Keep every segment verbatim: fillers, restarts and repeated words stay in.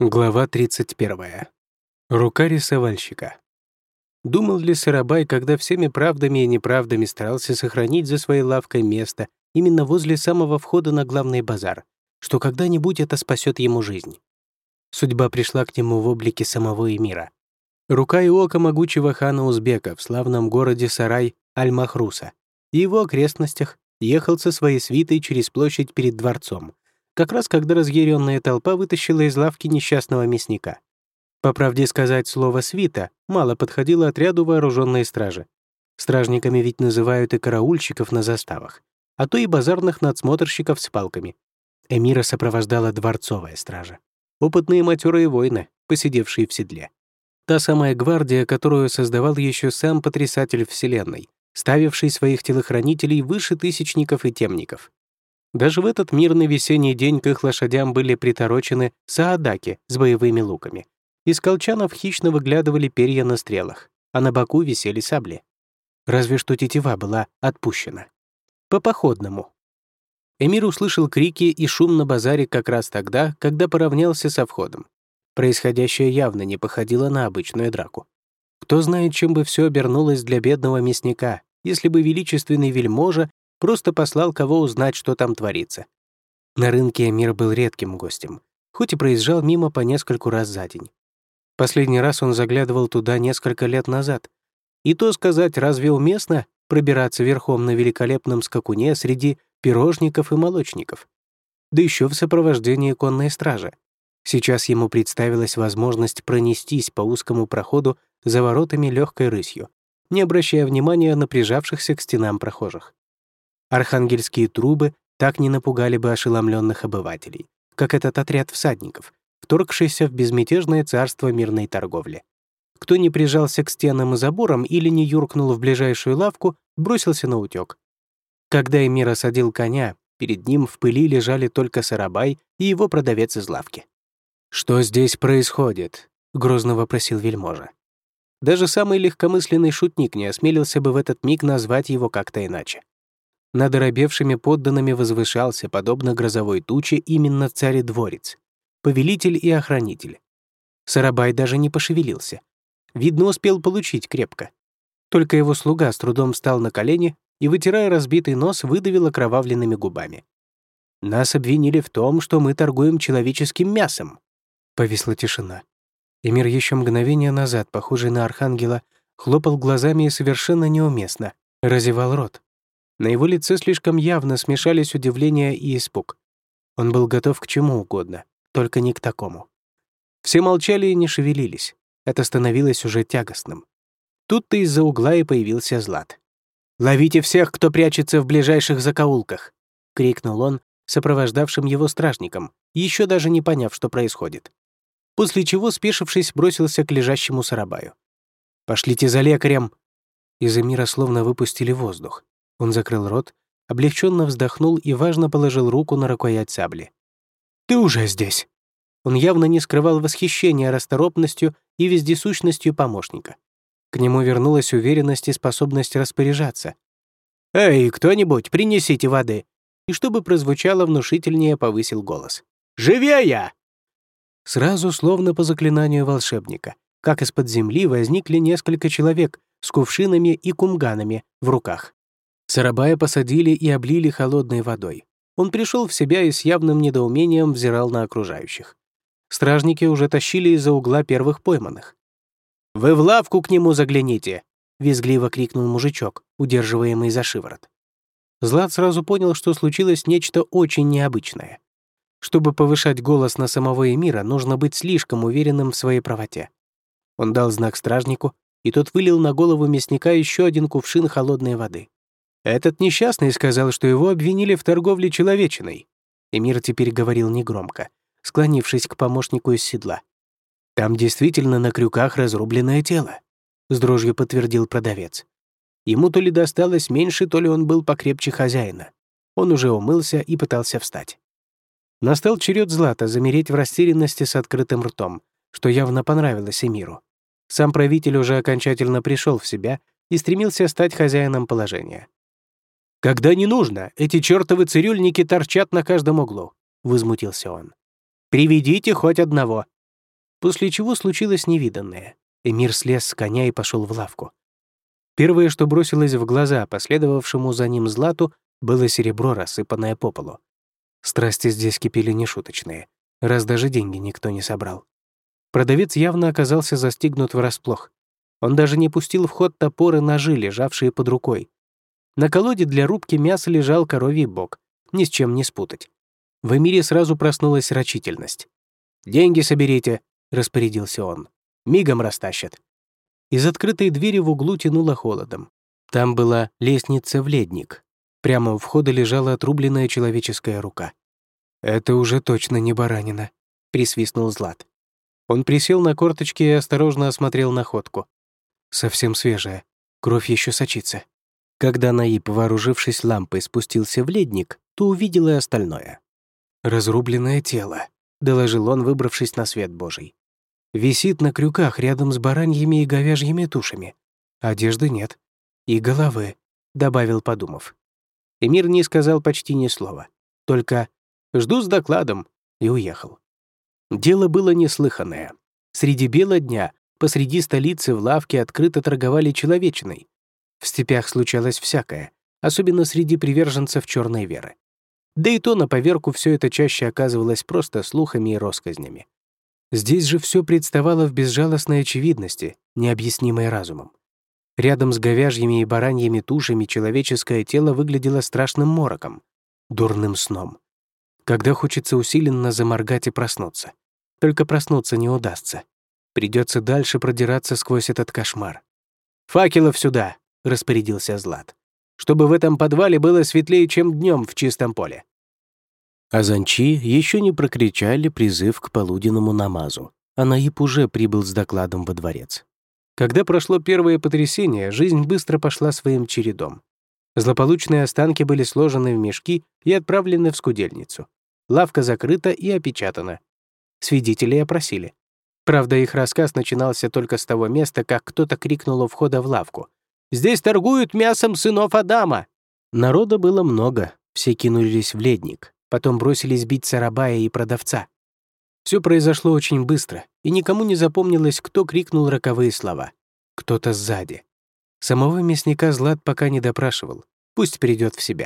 Глава тридцать первая. Рука рисовальщика. Думал ли Сарабай, когда всеми правдами и неправдами старался сохранить за своей лавкой место именно возле самого входа на главный базар, что когда-нибудь это спасет ему жизнь? Судьба пришла к нему в облике самого эмира. Рука и око могучего хана Узбека в славном городе Сарай Аль-Махруса и его окрестностях ехал со своей свитой через площадь перед дворцом, как раз когда разъяренная толпа вытащила из лавки несчастного мясника. По правде сказать, слово «свита» мало подходило отряду вооруженной стражи. Стражниками ведь называют и караульщиков на заставах, а то и базарных надсмотрщиков с палками. Эмира сопровождала дворцовая стража. Опытные матерые воины, посидевшие в седле. Та самая гвардия, которую создавал еще сам потрясатель Вселенной, ставивший своих телохранителей выше тысячников и темников. Даже в этот мирный весенний день к их лошадям были приторочены саадаки с боевыми луками. Из колчанов хищно выглядывали перья на стрелах, а на боку висели сабли. Разве что тетива была отпущена. По-походному. Эмир услышал крики и шум на базаре как раз тогда, когда поравнялся со входом. Происходящее явно не походило на обычную драку. Кто знает, чем бы все обернулось для бедного мясника, если бы величественный вельможа просто послал кого узнать, что там творится. На рынке Эмир был редким гостем, хоть и проезжал мимо по нескольку раз за день. Последний раз он заглядывал туда несколько лет назад. И то сказать, разве уместно пробираться верхом на великолепном скакуне среди пирожников и молочников? Да еще в сопровождении конной стражи. Сейчас ему представилась возможность пронестись по узкому проходу за воротами легкой рысью, не обращая внимания на прижавшихся к стенам прохожих. Архангельские трубы так не напугали бы ошеломленных обывателей, как этот отряд всадников, вторгшийся в безмятежное царство мирной торговли. Кто не прижался к стенам и заборам или не юркнул в ближайшую лавку, бросился на утёк. Когда Эмир осадил коня, перед ним в пыли лежали только Сарабай и его продавец из лавки. «Что здесь происходит?» — грозно вопросил вельможа. Даже самый легкомысленный шутник не осмелился бы в этот миг назвать его как-то иначе. Над оробевшими подданными возвышался, подобно грозовой туче, именно царь-дворец, повелитель и охранитель. Сарабай даже не пошевелился. Видно, успел получить крепко. Только его слуга с трудом встал на колени и, вытирая разбитый нос, выдавил окровавленными губами. «Нас обвинили в том, что мы торгуем человеческим мясом». Повисла тишина. Эмир еще мгновение назад, похожий на архангела, хлопал глазами и совершенно неуместно разевал рот. На его лице слишком явно смешались удивление и испуг. Он был готов к чему угодно, только не к такому. Все молчали и не шевелились. Это становилось уже тягостным. Тут-то из-за угла и появился Злат. «Ловите всех, кто прячется в ближайших закоулках!» — крикнул он сопровождавшим его стражникам, еще даже не поняв, что происходит. После чего, спешившись, бросился к лежащему Сарабаю. «Пошлите за лекарем!» Из Эмира словно выпустили воздух. Он закрыл рот, облегченно вздохнул и важно положил руку на рукоять сабли. «Ты уже здесь!» Он явно не скрывал восхищения расторопностью и вездесущностью помощника. К нему вернулась уверенность и способность распоряжаться. «Эй, кто-нибудь, принесите воды!» И чтобы прозвучало внушительнее, повысил голос. «Живее!» Сразу, словно по заклинанию волшебника, как из-под земли возникли несколько человек с кувшинами и кумганами в руках. Сарабая посадили и облили холодной водой. Он пришел в себя и с явным недоумением взирал на окружающих. Стражники уже тащили из-за угла первых пойманных. «Вы в лавку к нему загляните!» — визгливо крикнул мужичок, удерживаемый за шиворот. Злат сразу понял, что случилось нечто очень необычное. Чтобы повышать голос на самого эмира, нужно быть слишком уверенным в своей правоте. Он дал знак стражнику, и тот вылил на голову мясника еще один кувшин холодной воды. Этот несчастный сказал, что его обвинили в торговле человечиной. Эмир теперь говорил негромко, склонившись к помощнику из седла. «Там действительно на крюках разрубленное тело», — с дрожью подтвердил продавец. Ему то ли досталось меньше, то ли он был покрепче хозяина. Он уже умылся и пытался встать. Настал черед Злата замереть в растерянности с открытым ртом, что явно понравилось Эмиру. Сам правитель уже окончательно пришел в себя и стремился стать хозяином положения. «Когда не нужно, эти чертовы цирюльники торчат на каждом углу», — возмутился он. «Приведите хоть одного». после чего случилось невиданное. Эмир слез с коня и пошел в лавку. Первое, что бросилось в глаза последовавшему за ним Злату, было серебро, рассыпанное по полу. Страсти здесь кипели нешуточные, раз даже деньги никто не собрал. Продавец явно оказался застигнут врасплох. Он даже не пустил в ход топор и ножи, лежавшие под рукой. На колоде для рубки мяса лежал коровий бок, ни с чем не спутать. В Эмире сразу проснулась рачительность. «Деньги соберите», — распорядился он. «Мигом растащат». Из открытой двери в углу тянуло холодом. Там была лестница в ледник. Прямо у входа лежала отрубленная человеческая рука. «Это уже точно не баранина», — присвистнул Злат. Он присел на корточки и осторожно осмотрел находку. Совсем свежая, кровь еще сочится. Когда Наиб, вооружившись лампой, спустился в ледник, то увидел и остальное. «Разрубленное тело», — доложил он, выбравшись на свет Божий. «Висит на крюках рядом с бараньими и говяжьими тушами. Одежды нет. И головы», — добавил, подумав. Эмир не сказал почти ни слова. Только «жду с докладом» и уехал. Дело было неслыханное. Среди бела дня, посреди столицы в лавке открыто торговали человечиной. В степях случалось всякое, особенно среди приверженцев черной веры. Да и то на поверку все это чаще оказывалось просто слухами и россказнями. Здесь же все представало в безжалостной очевидности, необъяснимой разумом. Рядом с говяжьими и бараньими тушами человеческое тело выглядело страшным мороком, дурным сном. Когда хочется усиленно заморгать и проснуться. Только проснуться не удастся. Придется дальше продираться сквозь этот кошмар. «Факелов сюда!» — распорядился Злат. «Чтобы в этом подвале было светлее, чем днем в чистом поле». Азанчи еще не прокричали призыв к полуденному намазу, а Наиб уже прибыл с докладом во дворец. Когда прошло первое потрясение, жизнь быстро пошла своим чередом. Злополучные останки были сложены в мешки и отправлены в скудельницу. Лавка закрыта и опечатана. Свидетелей опросили. Правда, их рассказ начинался только с того места, как кто-то крикнул у входа в лавку. «Здесь торгуют мясом сынов Адама!» Народа было много, все кинулись в ледник, потом бросились бить сарабая и продавца. Все произошло очень быстро, и никому не запомнилось, кто крикнул роковые слова. Кто-то сзади. Самого мясника Злат пока не допрашивал, пусть придет в себя.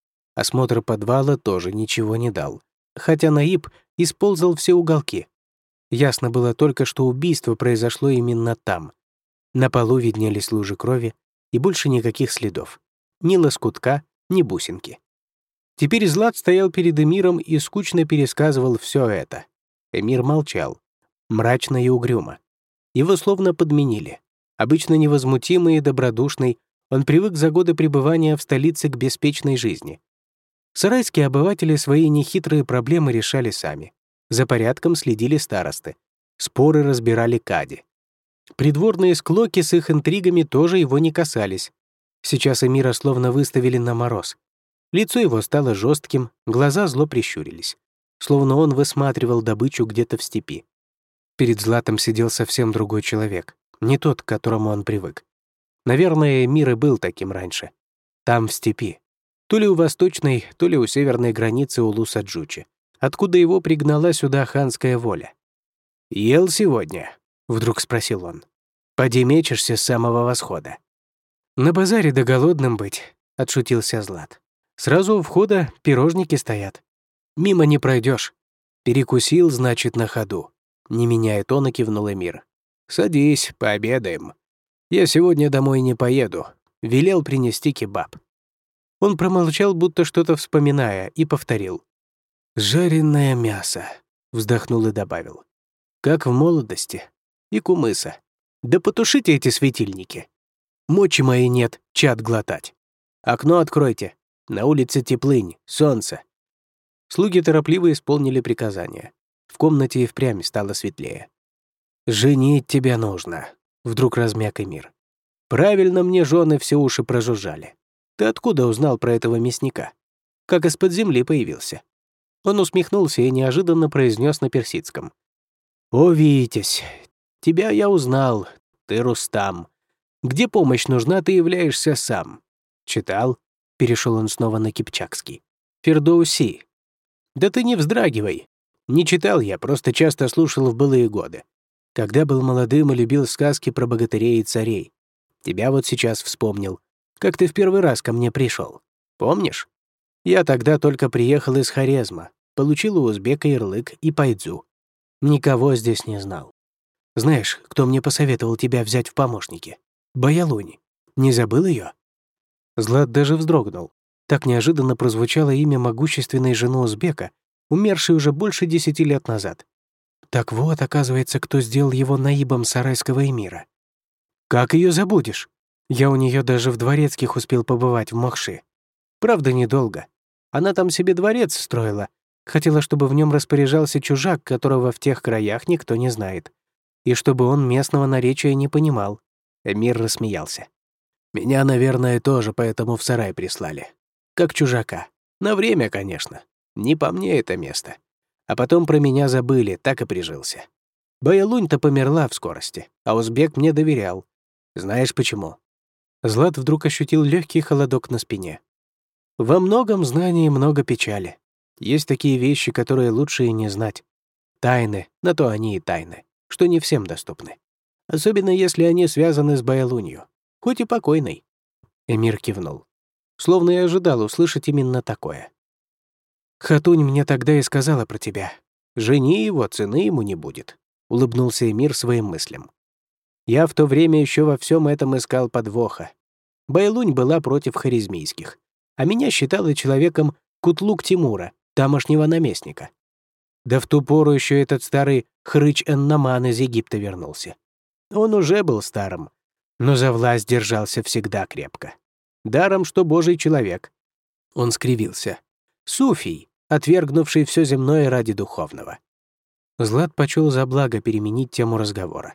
Осмотр подвала тоже ничего не дал, хотя Наиб исползал все уголки. Ясно было только, что убийство произошло именно там. На полу виднелись лужи крови, и больше никаких следов. Ни лоскутка, ни бусинки. Теперь Злат стоял перед Эмиром и скучно пересказывал все это. Эмир молчал, мрачно и угрюмо. Его словно подменили. Обычно невозмутимый и добродушный, он привык за годы пребывания в столице к беспечной жизни. Сарайские обыватели свои нехитрые проблемы решали сами. За порядком следили старосты. Споры разбирали кади. Придворные склоки с их интригами тоже его не касались. Сейчас Эмира словно выставили на мороз. Лицо его стало жестким, глаза зло прищурились. Словно он высматривал добычу где-то в степи. Перед Златом сидел совсем другой человек, не тот, к которому он привык. Наверное, Эмир и был таким раньше. Там, в степи. То ли у восточной, то ли у северной границы Улуса-Джучи, откуда его пригнала сюда ханская воля. «Ел сегодня?» — вдруг спросил он. «Поди мечешься с самого восхода». «На базаре да голодным быть», — отшутился Злат. «Сразу у входа пирожники стоят. Мимо не пройдешь. Перекусил, значит, на ходу». Не меняя тона, кивнул Эмир. «Садись, пообедаем. Я сегодня домой не поеду. Велел принести кебаб». Он промолчал, будто что-то вспоминая, и повторил. «Жареное мясо», — вздохнул и добавил. «Как в молодости. И кумыса. Да потушите эти светильники. Мочи моей нет, чад глотать. Окно откройте. На улице теплынь, солнце». Слуги торопливо исполнили приказание. В комнате и впрямь стало светлее. «Женить тебя нужно», — вдруг размяк Эмир. «Правильно мне жены все уши прожужжали. Ты откуда узнал про этого мясника? Как из-под земли появился?» Он усмехнулся и неожиданно произнес на персидском. «О, Витязь, тебя я узнал, ты Рустам. Где помощь нужна, ты являешься сам. Читал?» — перешел он снова на кипчакский. «Фердоуси. Да ты не вздрагивай. Не читал я, просто часто слушал в былые годы. Когда был молодым и любил сказки про богатырей и царей. Тебя вот сейчас вспомнил, как ты в первый раз ко мне пришел. Помнишь? Я тогда только приехал из Хорезма, получил у узбека ярлык и пайдзу. Никого здесь не знал. Знаешь, кто мне посоветовал тебя взять в помощники? Баялуни. Не забыл ее? Злат даже вздрогнул. Так неожиданно прозвучало имя могущественной жены узбека, умершей уже больше десяти лет назад. Так вот, оказывается, кто сделал его наибом сарайского эмира. Как ее забудешь? Я у нее даже в дворецких успел побывать в Махши. Правда, недолго. Она там себе дворец строила. Хотела, чтобы в нем распоряжался чужак, которого в тех краях никто не знает. И чтобы он местного наречия не понимал. Эмир рассмеялся. Меня, наверное, тоже поэтому в сарай прислали. Как чужака. На время, конечно. Не по мне это место. А потом про меня забыли, так и прижился. Баялунь-то померла в скорости, а узбек мне доверял. Знаешь почему? Злат вдруг ощутил легкий холодок на спине. Во многом знании много печали. Есть такие вещи, которые лучше и не знать. Тайны, на то они и тайны, что не всем доступны. Особенно если они связаны с Баялунью, хоть и покойной. Эмир кивнул, словно и ожидал услышать именно такое. «Хатунь мне тогда и сказала про тебя. Жени его, цены ему не будет», — улыбнулся Эмир своим мыслям. «Я в то время еще во всем этом искал подвоха. Байлунь была против харизмийских, а меня считала человеком Кутлук Тимура, тамошнего наместника. Да в ту пору еще этот старый Хрыч-Эннаман из Египта вернулся. Он уже был старым, но за власть держался всегда крепко. Даром, что божий человек». Он скривился. «Суфий, отвергнувший все земное ради духовного». Злат почел за благо переменить тему разговора.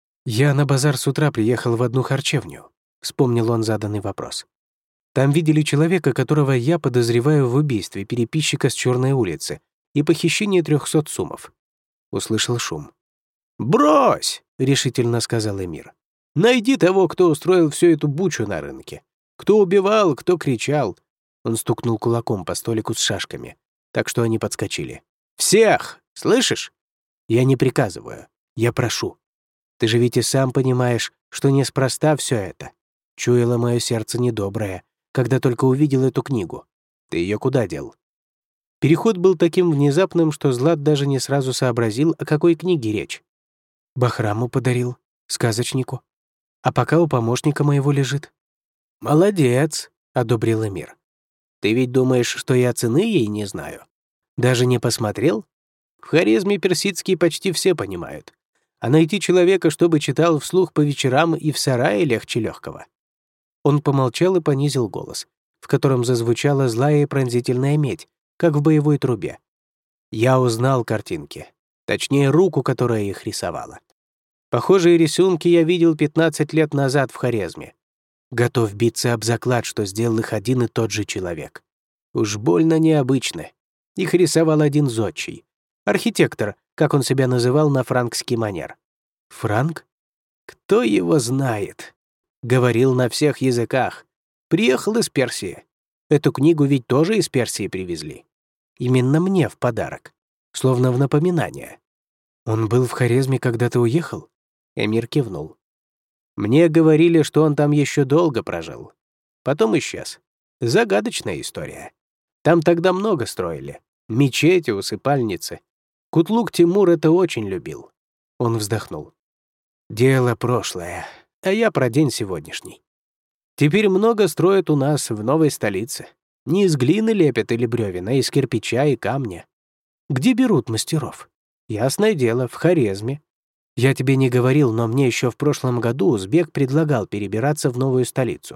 «Я на базар с утра приехал в одну харчевню», — вспомнил он заданный вопрос. «Там видели человека, которого я подозреваю в убийстве переписчика с Черной улицы и похищении трехсот сумов». Услышал шум. «Брось!» — решительно сказал Эмир. «Найди того, кто устроил всю эту бучу на рынке. Кто убивал, кто кричал». Он стукнул кулаком по столику с шашками, так что они подскочили. «Всех! Слышишь? Я не приказываю, я прошу. Ты же ведь и сам понимаешь, что неспроста все это. Чуяло мое сердце недоброе, когда только увидел эту книгу. Ты ее куда дел?» Переход был таким внезапным, что Злат даже не сразу сообразил, о какой книге речь. «Бахраму подарил, сказочнику. А пока у помощника моего лежит». «Молодец», — одобрил Эмир. «Ты ведь думаешь, что я цены ей не знаю? Даже не посмотрел? В Хорезме персидские почти все понимают. А найти человека, чтобы читал вслух по вечерам и в сарае, легче легкого». Он помолчал и понизил голос, в котором зазвучала злая и пронзительная медь, как в боевой трубе. «Я узнал картинки, точнее, руку, которая их рисовала. Похожие рисунки я видел пятнадцать лет назад в Хорезме. Готов биться об заклад, что сделал их один и тот же человек. Уж больно необычно. Их рисовал один зодчий. Архитектор, как он себя называл на франкский манер. Франк? Кто его знает? Говорил на всех языках. Приехал из Персии. Эту книгу ведь тоже из Персии привезли. Именно мне в подарок. Словно в напоминание. Он был в Хорезме, когда ты уехал? Эмир кивнул. Мне говорили, что он там еще долго прожил. Потом исчез. Загадочная история. Там тогда много строили. Мечети, усыпальницы. Кутлук Тимур это очень любил. Он вздохнул. Дело прошлое, а я про день сегодняшний. Теперь много строят у нас в новой столице. Не из глины лепят или бревен, а из кирпича и камня. Где берут мастеров? Ясное дело, в Хорезме. Я тебе не говорил, но мне еще в прошлом году узбек предлагал перебираться в новую столицу.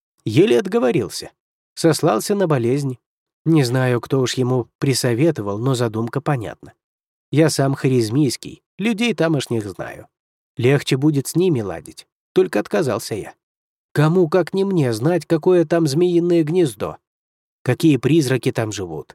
Еле отговорился. Сослался на болезнь. Не знаю, кто уж ему присоветовал, но задумка понятна. Я сам хорезмийский, людей тамошних знаю. Легче будет с ними ладить. Только отказался я. Кому, как не мне, знать, какое там змеиное гнездо? Какие призраки там живут?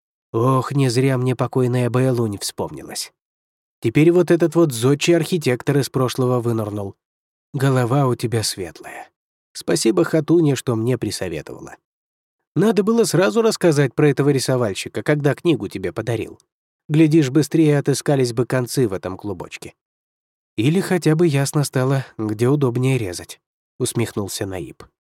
Ох, не зря мне покойная Баялунь вспомнилась. Теперь вот этот вот зодчий архитектор из прошлого вынырнул. Голова у тебя светлая. Спасибо Хатуне, что мне присоветовала. Надо было сразу рассказать про этого рисовальщика, когда книгу тебе подарил. Глядишь, быстрее отыскались бы концы в этом клубочке. «Или хотя бы ясно стало, где удобнее резать», — усмехнулся Наиб.